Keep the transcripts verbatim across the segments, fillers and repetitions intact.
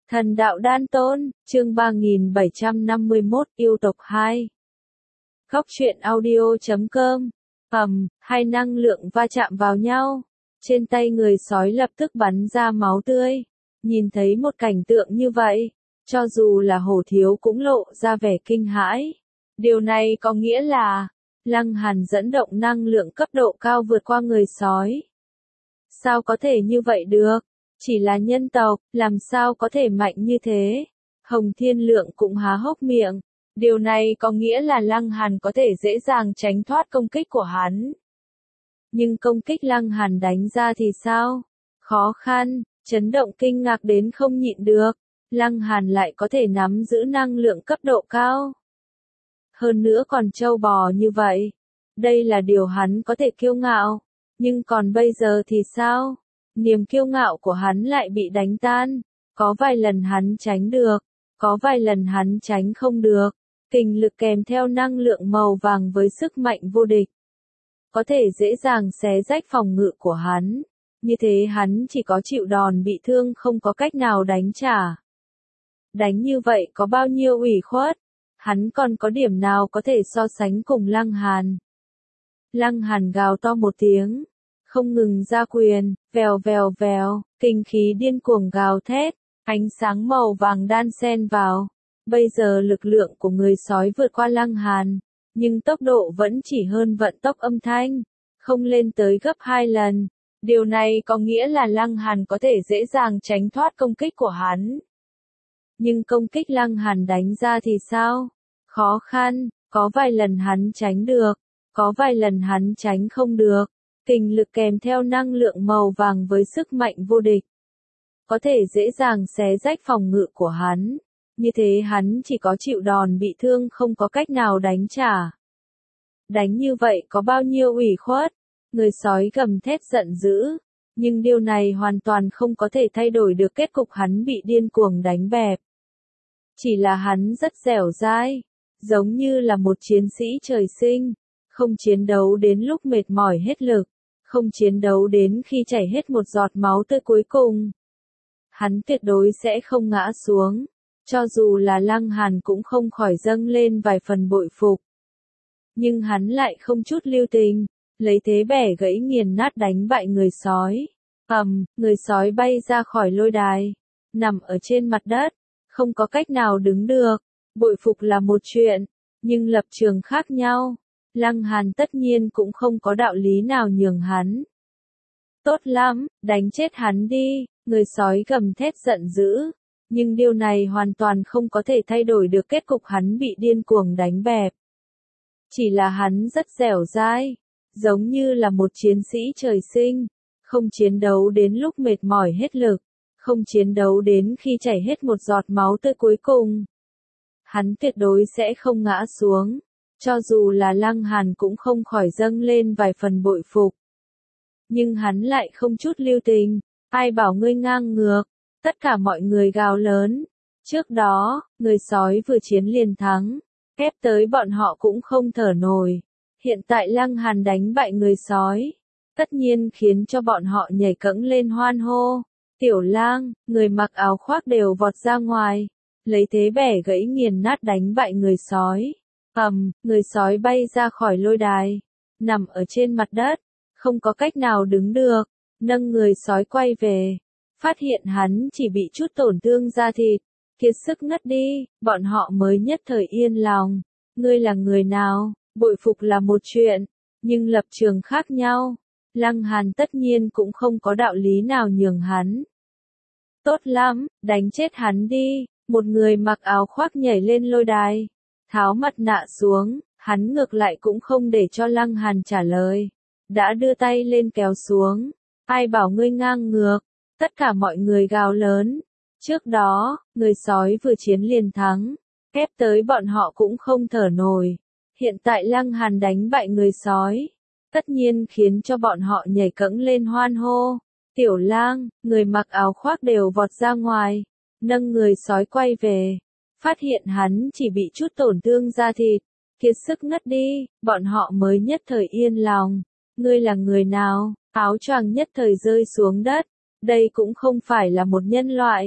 Thần đạo đan tôn, chương ba nghìn bảy trăm năm mươi mốt, yêu tộc hai. Góc truyện audio chấm com. Ầm, hai năng lượng va chạm vào nhau. Trên tay người sói lập tức bắn ra máu tươi. Nhìn thấy một cảnh tượng như vậy, cho dù là Hổ Thiếu cũng lộ ra vẻ kinh hãi. Điều này có nghĩa là, Lăng Hàn dẫn động năng lượng cấp độ cao vượt qua người sói. Sao có thể như vậy được? Chỉ là nhân tộc, làm sao có thể mạnh như thế? Hồng Thiên Lượng cũng há hốc miệng. Điều này có nghĩa là Lăng Hàn có thể dễ dàng tránh thoát công kích của hắn. Nhưng công kích Lăng Hàn đánh ra thì sao? Khó khăn, chấn động kinh ngạc đến không nhịn được. Lăng Hàn lại có thể nắm giữ năng lượng cấp độ cao. Hơn nữa còn trâu bò như vậy. Đây là điều hắn có thể kiêu ngạo. Nhưng còn bây giờ thì sao? Niềm kiêu ngạo của hắn lại bị đánh tan. Có vài lần hắn tránh được. Có vài lần hắn tránh không được. Kình lực kèm theo năng lượng màu vàng với sức mạnh vô địch. Có thể dễ dàng xé rách phòng ngự của hắn. Như thế hắn chỉ có chịu đòn bị thương không có cách nào đánh trả. Đánh như vậy có bao nhiêu ủy khuất. Hắn còn có điểm nào có thể so sánh cùng Lăng Hàn. Lăng Hàn gào to một tiếng. Không ngừng ra quyền, vèo vèo vèo, kinh khí điên cuồng gào thét, ánh sáng màu vàng đan xen vào. Bây giờ lực lượng của người sói vượt qua Lăng Hàn, nhưng tốc độ vẫn chỉ hơn vận tốc âm thanh, không lên tới gấp hai lần. Điều này có nghĩa là Lăng Hàn có thể dễ dàng tránh thoát công kích của hắn. Nhưng công kích Lăng Hàn đánh ra thì sao? Khó khăn, có vài lần hắn tránh được, có vài lần hắn tránh không được. Kình lực kèm theo năng lượng màu vàng với sức mạnh vô địch. Có thể dễ dàng xé rách phòng ngự của hắn. Như thế hắn chỉ có chịu đòn bị thương không có cách nào đánh trả. Đánh như vậy có bao nhiêu ủy khuất. Người sói gầm thét giận dữ. Nhưng điều này hoàn toàn không có thể thay đổi được kết cục hắn bị điên cuồng đánh bẹp. Chỉ là hắn rất dẻo dai. Giống như là một chiến sĩ trời sinh. Không chiến đấu đến lúc mệt mỏi hết lực. Không chiến đấu đến khi chảy hết một giọt máu tươi cuối cùng. Hắn tuyệt đối sẽ không ngã xuống. Cho dù là Lăng Hàn cũng không khỏi dâng lên vài phần bội phục. Nhưng hắn lại không chút lưu tình. Lấy thế bẻ gãy nghiền nát đánh bại người sói. Ầm, người sói bay ra khỏi lôi đài. Nằm ở trên mặt đất. Không có cách nào đứng được. Bội phục là một chuyện. Nhưng lập trường khác nhau. Lăng Hàn tất nhiên cũng không có đạo lý nào nhường hắn. Tốt lắm, đánh chết hắn đi, người sói gầm thét giận dữ. Nhưng điều này hoàn toàn không có thể thay đổi được kết cục hắn bị điên cuồng đánh bẹp. Chỉ là hắn rất dẻo dai, giống như là một chiến sĩ trời sinh. Không chiến đấu đến lúc mệt mỏi hết lực. Không chiến đấu đến khi chảy hết một giọt máu tươi cuối cùng. Hắn tuyệt đối sẽ không ngã xuống. Cho dù là Lăng Hàn cũng không khỏi dâng lên vài phần bội phục. Nhưng hắn lại không chút lưu tình. Ai bảo ngươi ngang ngược. Tất cả mọi người gào lớn. Trước đó, người sói vừa chiến liền thắng. Ép tới bọn họ cũng không thở nổi. Hiện tại Lăng Hàn đánh bại người sói. Tất nhiên khiến cho bọn họ nhảy cẫng lên hoan hô. Tiểu Lang, người mặc áo khoác đều vọt ra ngoài. Lấy thế bẻ gãy nghiền nát đánh bại người sói. Ầm, người sói bay ra khỏi lôi đài, nằm ở trên mặt đất, không có cách nào đứng được, nâng người sói quay về, phát hiện hắn chỉ bị chút tổn thương da thịt, kiệt sức ngất đi, bọn họ mới nhất thời yên lòng. Ngươi là người nào? Bội phục là một chuyện, nhưng lập trường khác nhau. Lăng Hàn tất nhiên cũng không có đạo lý nào nhường hắn. Tốt lắm, đánh chết hắn đi, một người mặc áo khoác nhảy lên lôi đài. Tháo mặt nạ xuống, hắn ngược lại cũng không để cho Lăng Hàn trả lời. Đã đưa tay lên kéo xuống. Ai bảo ngươi ngang ngược? Tất cả mọi người gào lớn. Trước đó, người sói vừa chiến liền thắng. Ép tới bọn họ cũng không thở nổi. Hiện tại Lăng Hàn đánh bại người sói. Tất nhiên khiến cho bọn họ nhảy cẫng lên hoan hô. Tiểu Lang, người mặc áo khoác đều vọt ra ngoài. Nâng người sói quay về. Phát hiện hắn chỉ bị chút tổn thương da thịt, kiệt sức ngất đi, bọn họ mới nhất thời yên lòng. Ngươi là người nào? Áo choàng nhất thời rơi xuống đất. Đây cũng không phải là một nhân loại.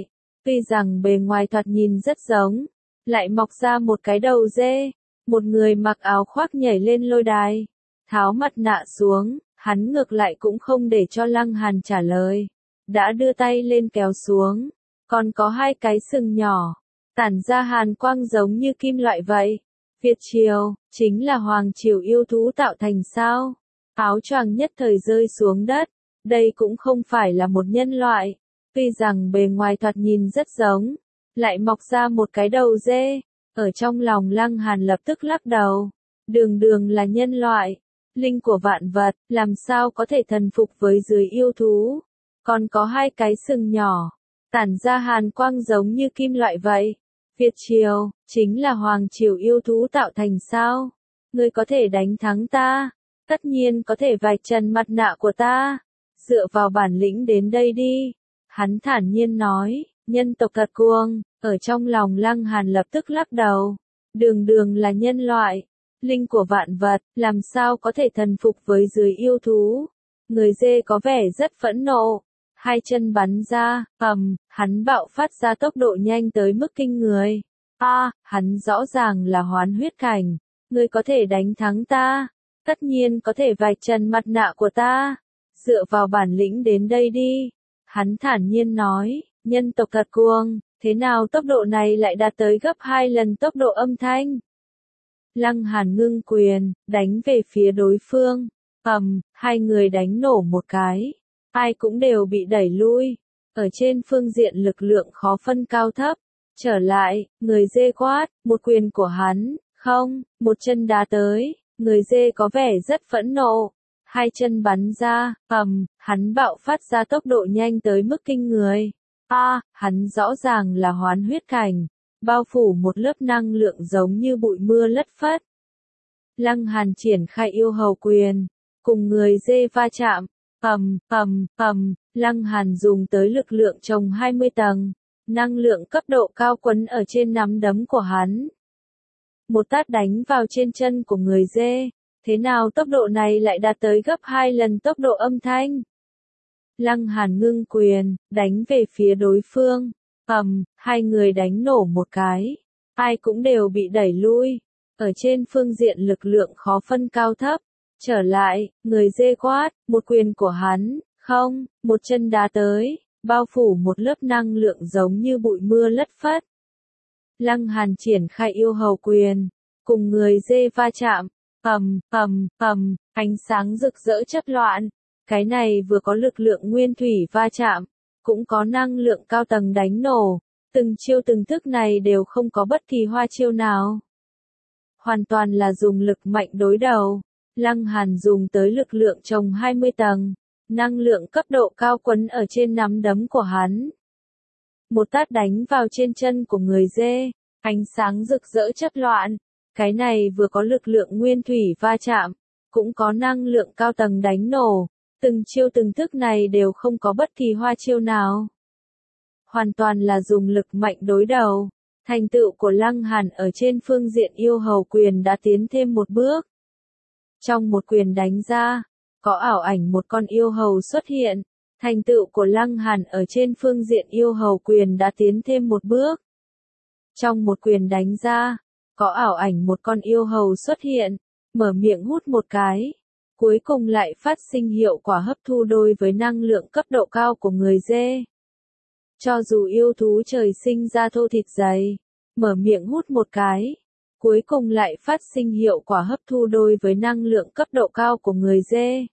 Tuy rằng bề ngoài thoạt nhìn rất giống, lại mọc ra một cái đầu dê. Một người mặc áo khoác nhảy lên lôi đài, tháo mặt nạ xuống, hắn ngược lại cũng không để cho Lăng Hàn trả lời. Đã đưa tay lên kéo xuống, còn có hai cái sừng nhỏ, tản ra hàn quang giống như kim loại vậy. Việt triều, chính là hoàng triều yêu thú tạo thành sao? Áo choàng nhất thời rơi xuống đất, đây cũng không phải là một nhân loại. Tuy rằng bề ngoài thoạt nhìn rất giống, lại mọc ra một cái đầu dê. Ở trong lòng Lăng Hàn lập tức lắc đầu. Đường đường là nhân loại, linh của vạn vật, làm sao có thể thần phục với dưới yêu thú. Còn có hai cái sừng nhỏ, tản ra hàn quang giống như kim loại vậy. Việt triều, chính là hoàng triều yêu thú tạo thành sao? Ngươi có thể đánh thắng ta, tất nhiên có thể vạch trần mặt nạ của ta. Dựa vào bản lĩnh đến đây đi. Hắn thản nhiên nói, nhân tộc thật cuồng. Ở trong lòng Lăng Hàn lập tức lắc đầu. Đường đường là nhân loại, linh của vạn vật, làm sao có thể thần phục với dưới yêu thú. Người dê có vẻ rất phẫn nộ. Hai chân bắn ra, ầm, hắn bạo phát ra tốc độ nhanh tới mức kinh người. A, à, hắn rõ ràng là hoán huyết cảnh. Ngươi có thể đánh thắng ta, tất nhiên có thể vạch trần mặt nạ của ta. Dựa vào bản lĩnh đến đây đi. Hắn thản nhiên nói, nhân tộc thật cuồng, thế nào tốc độ này lại đạt tới gấp hai lần tốc độ âm thanh. Lăng Hàn ngưng quyền, đánh về phía đối phương. Ầm, hai người đánh nổ một cái. Ai cũng đều bị đẩy lui. Ở trên phương diện lực lượng khó phân cao thấp. Trở lại, người dê quát, một quyền của hắn, không, một chân đá tới. Người dê có vẻ rất phẫn nộ. Hai chân bắn ra, ầm, hắn bạo phát ra tốc độ nhanh tới mức kinh người. A, à, hắn rõ ràng là hoán huyết cảnh, bao phủ một lớp năng lượng giống như bụi mưa lất phất. Lăng Hàn triển khai yêu hầu quyền, cùng người dê va chạm, ầm, ầm, ầm, Lăng Hàn dùng tới lực lượng trồng hai mươi tầng, năng lượng cấp độ cao quấn ở trên nắm đấm của hắn. Một tát đánh vào trên chân của người dê, thế nào tốc độ này lại đạt tới gấp hai lần tốc độ âm thanh. Lăng Hàn ngưng quyền, đánh về phía đối phương. Ầm, hai người đánh nổ một cái. Ai cũng đều bị đẩy lui. Ở trên phương diện lực lượng khó phân cao thấp. Trở lại, người dê quát, một quyền của hắn, không, một chân đá tới, bao phủ một lớp năng lượng giống như bụi mưa lất phất. Lăng Hàn triển khai yêu hầu quyền, cùng người dê va chạm. Ầm, ầm, ầm, ánh sáng rực rỡ chất loạn. Cái này vừa có lực lượng nguyên thủy va chạm, cũng có năng lượng cao tầng đánh nổ. Từng chiêu từng thức này đều không có bất kỳ hoa chiêu nào. Hoàn toàn là dùng lực mạnh đối đầu. Lăng Hàn dùng tới lực lượng trồng hai mươi tầng. Năng lượng cấp độ cao quấn ở trên nắm đấm của hắn. Một tát đánh vào trên chân của người dê. Ánh sáng rực rỡ chất loạn. Cái này vừa có lực lượng nguyên thủy va chạm, cũng có năng lượng cao tầng đánh nổ. Từng chiêu từng thức này đều không có bất kỳ hoa chiêu nào. Hoàn toàn là dùng lực mạnh đối đầu. Thành tựu của Lăng Hàn ở trên phương diện yêu hầu quyền đã tiến thêm một bước. Trong một quyền đánh ra, có ảo ảnh một con yêu hầu xuất hiện. Thành tựu của Lăng Hàn ở trên phương diện yêu hầu quyền đã tiến thêm một bước. Trong một quyền đánh ra, có ảo ảnh một con yêu hầu xuất hiện, mở miệng hút một cái. Cuối cùng lại phát sinh hiệu quả hấp thu đôi với năng lượng cấp độ cao của người dê. Cho dù yêu thú trời sinh ra thô thịt dày, mở miệng hút một cái. Cuối cùng lại phát sinh hiệu quả hấp thu đôi với năng lượng cấp độ cao của người dê.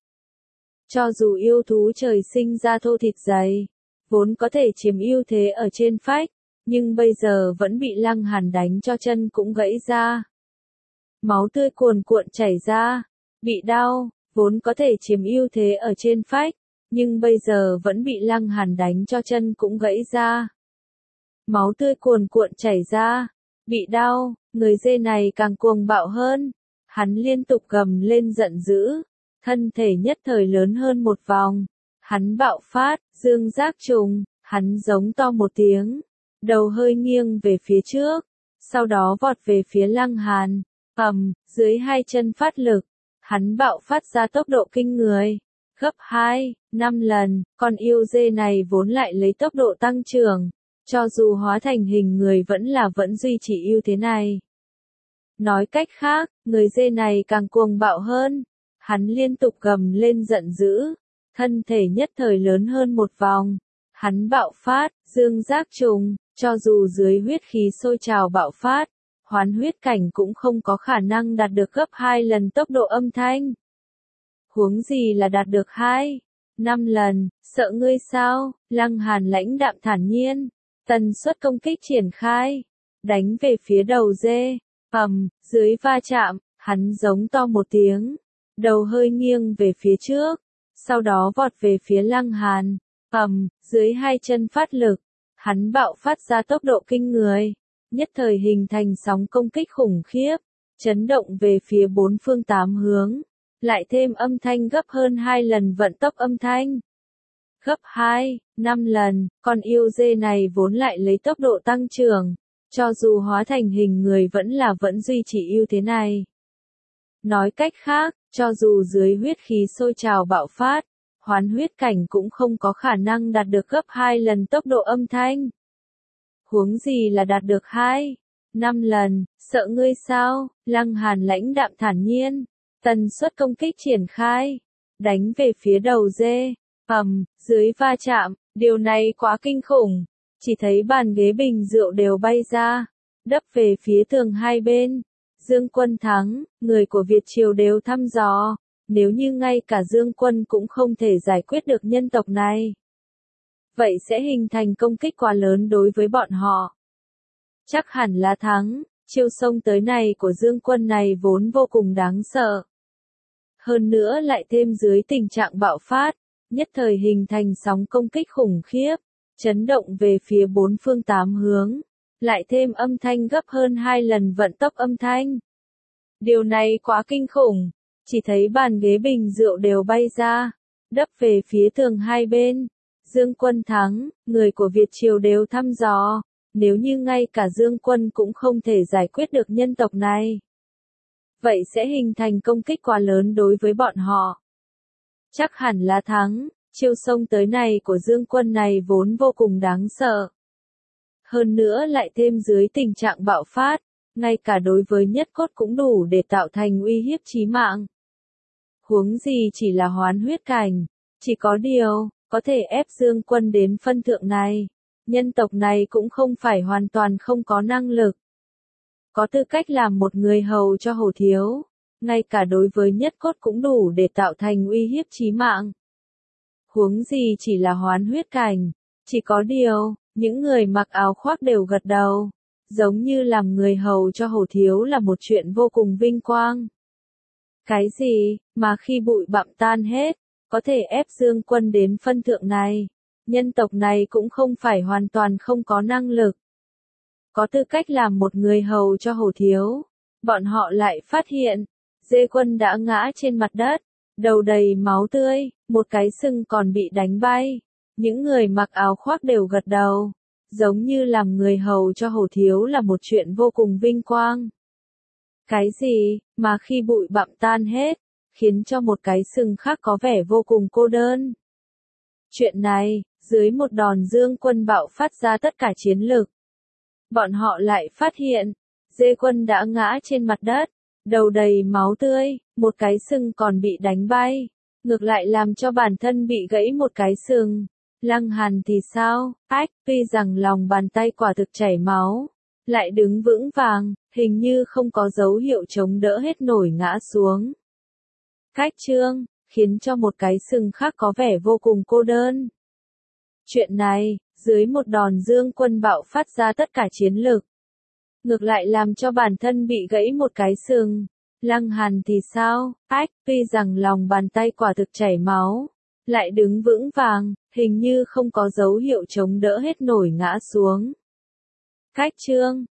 Cho dù yêu thú trời sinh ra thô thịt dày, vốn có thể chiếm ưu thế ở trên phách, nhưng bây giờ vẫn bị Lăng Hàn đánh cho chân cũng gãy ra. Máu tươi cuồn cuộn chảy ra, bị đau, vốn có thể chiếm ưu thế ở trên phách, nhưng bây giờ vẫn bị Lăng Hàn đánh cho chân cũng gãy ra. Máu tươi cuồn cuộn chảy ra, bị đau, người dê này càng cuồng bạo hơn. Hắn liên tục gầm lên giận dữ, thân thể nhất thời lớn hơn một vòng. Hắn bạo phát, dương giác trùng, hắn giống to một tiếng, đầu hơi nghiêng về phía trước, sau đó vọt về phía Lăng Hàn. Ầm, dưới hai chân phát lực, hắn bạo phát ra tốc độ kinh người, gấp hai, năm lần. Con yêu dê này vốn lại lấy tốc độ tăng trưởng, cho dù hóa thành hình người vẫn là vẫn duy trì ưu thế này. Nói cách khác, người dê này càng cuồng bạo hơn. Hắn liên tục gầm lên giận dữ, thân thể nhất thời lớn hơn một vòng. Hắn bạo phát, dương giác trùng, cho dù dưới huyết khí sôi trào bạo phát, hoán huyết cảnh cũng không có khả năng đạt được gấp hai lần tốc độ âm thanh. Huống gì là đạt được hai, năm lần, sợ ngươi sao? Lăng Hàn lãnh đạm thản nhiên, tần suất công kích triển khai, đánh về phía đầu dê, ầm, dưới va chạm, hắn giống to một tiếng, đầu hơi nghiêng về phía trước, sau đó vọt về phía Lăng Hàn, ầm, dưới hai chân phát lực, hắn bạo phát ra tốc độ kinh người, nhất thời hình thành sóng công kích khủng khiếp, chấn động về phía bốn phương tám hướng, lại thêm âm thanh gấp hơn hai lần vận tốc âm thanh. Gấp hai, năm lần, con yêu dê này vốn lại lấy tốc độ tăng trưởng, cho dù hóa thành hình người vẫn là vẫn duy trì ưu thế này. Nói cách khác, cho dù dưới huyết khí sôi trào bạo phát, hoán huyết cảnh cũng không có khả năng đạt được gấp hai lần tốc độ âm thanh. Huống gì là đạt được hai, năm lần, sợ ngươi sao? Lăng Hàn lãnh đạm thản nhiên, tần suất công kích triển khai, đánh về phía đầu dê, ầm, dưới va chạm, điều này quá kinh khủng, chỉ thấy bàn ghế bình rượu đều bay ra, đập về phía tường hai bên. Dương Quân thắng, người của Việt Triều đều thăm dò, nếu như ngay cả Dương Quân cũng không thể giải quyết được nhân tộc này, vậy sẽ hình thành công kích quá lớn đối với bọn họ. Chắc hẳn là thắng, chiêu xông tới này của Dương Quân này vốn vô cùng đáng sợ. Hơn nữa lại thêm dưới tình trạng bạo phát, nhất thời hình thành sóng công kích khủng khiếp, chấn động về phía bốn phương tám hướng, lại thêm âm thanh gấp hơn hai lần vận tốc âm thanh. Điều này quá kinh khủng, chỉ thấy bàn ghế bình rượu đều bay ra, đập về phía tường hai bên. Dương Quân thắng, người của Việt Triều đều thăm dò, nếu như ngay cả Dương Quân cũng không thể giải quyết được nhân tộc này, vậy sẽ hình thành công kích quá lớn đối với bọn họ. Chắc hẳn là thắng, chiêu xông tới này của Dương Quân này vốn vô cùng đáng sợ. Hơn nữa lại thêm dưới tình trạng bạo phát, ngay cả đối với nhất cốt cũng đủ để tạo thành uy hiếp chí mạng. Huống gì chỉ là hoán huyết cảnh, chỉ có điều, có thể ép Dương Quân đến phân thượng này, nhân tộc này cũng không phải hoàn toàn không có năng lực. Có tư cách làm một người hầu cho Hổ Thiếu, ngay cả đối với nhất cốt cũng đủ để tạo thành uy hiếp chí mạng. Huống gì chỉ là hoán huyết cảnh, chỉ có điều, những người mặc áo khoác đều gật đầu, giống như làm người hầu cho Hổ Thiếu là một chuyện vô cùng vinh quang. Cái gì, mà khi bụi bặm tan hết, có thể ép Dương Quân đến phân thượng này, nhân tộc này cũng không phải hoàn toàn không có năng lực. Có tư cách làm một người hầu cho Hổ Thiếu, bọn họ lại phát hiện, Dê Quân đã ngã trên mặt đất, đầu đầy máu tươi, một cái sừng còn bị đánh bay. Những người mặc áo khoác đều gật đầu, giống như làm người hầu cho Hổ Thiếu là một chuyện vô cùng vinh quang. Cái gì, mà khi bụi bặm tan hết, khiến cho một cái sừng khác có vẻ vô cùng cô đơn. Chuyện này, dưới một đòn Dương Quân bạo phát ra tất cả chiến lực. Bọn họ lại phát hiện, Dê Quân đã ngã trên mặt đất, đầu đầy máu tươi, một cái sừng còn bị đánh bay, ngược lại làm cho bản thân bị gãy một cái sừng. Lăng Hàn thì sao? Ách, tuy rằng lòng bàn tay quả thực chảy máu, lại đứng vững vàng, hình như không có dấu hiệu chống đỡ hết nổi ngã xuống. Cách trương, khiến cho một cái sừng khác có vẻ vô cùng cô đơn. Chuyện này, dưới một đòn Dương Quân bạo phát ra tất cả chiến lực, ngược lại làm cho bản thân bị gãy một cái sừng. Lăng Hàn thì sao? Ách, tuy rằng lòng bàn tay quả thực chảy máu, lại đứng vững vàng, hình như không có dấu hiệu chống đỡ hết nổi ngã xuống. Cách trương,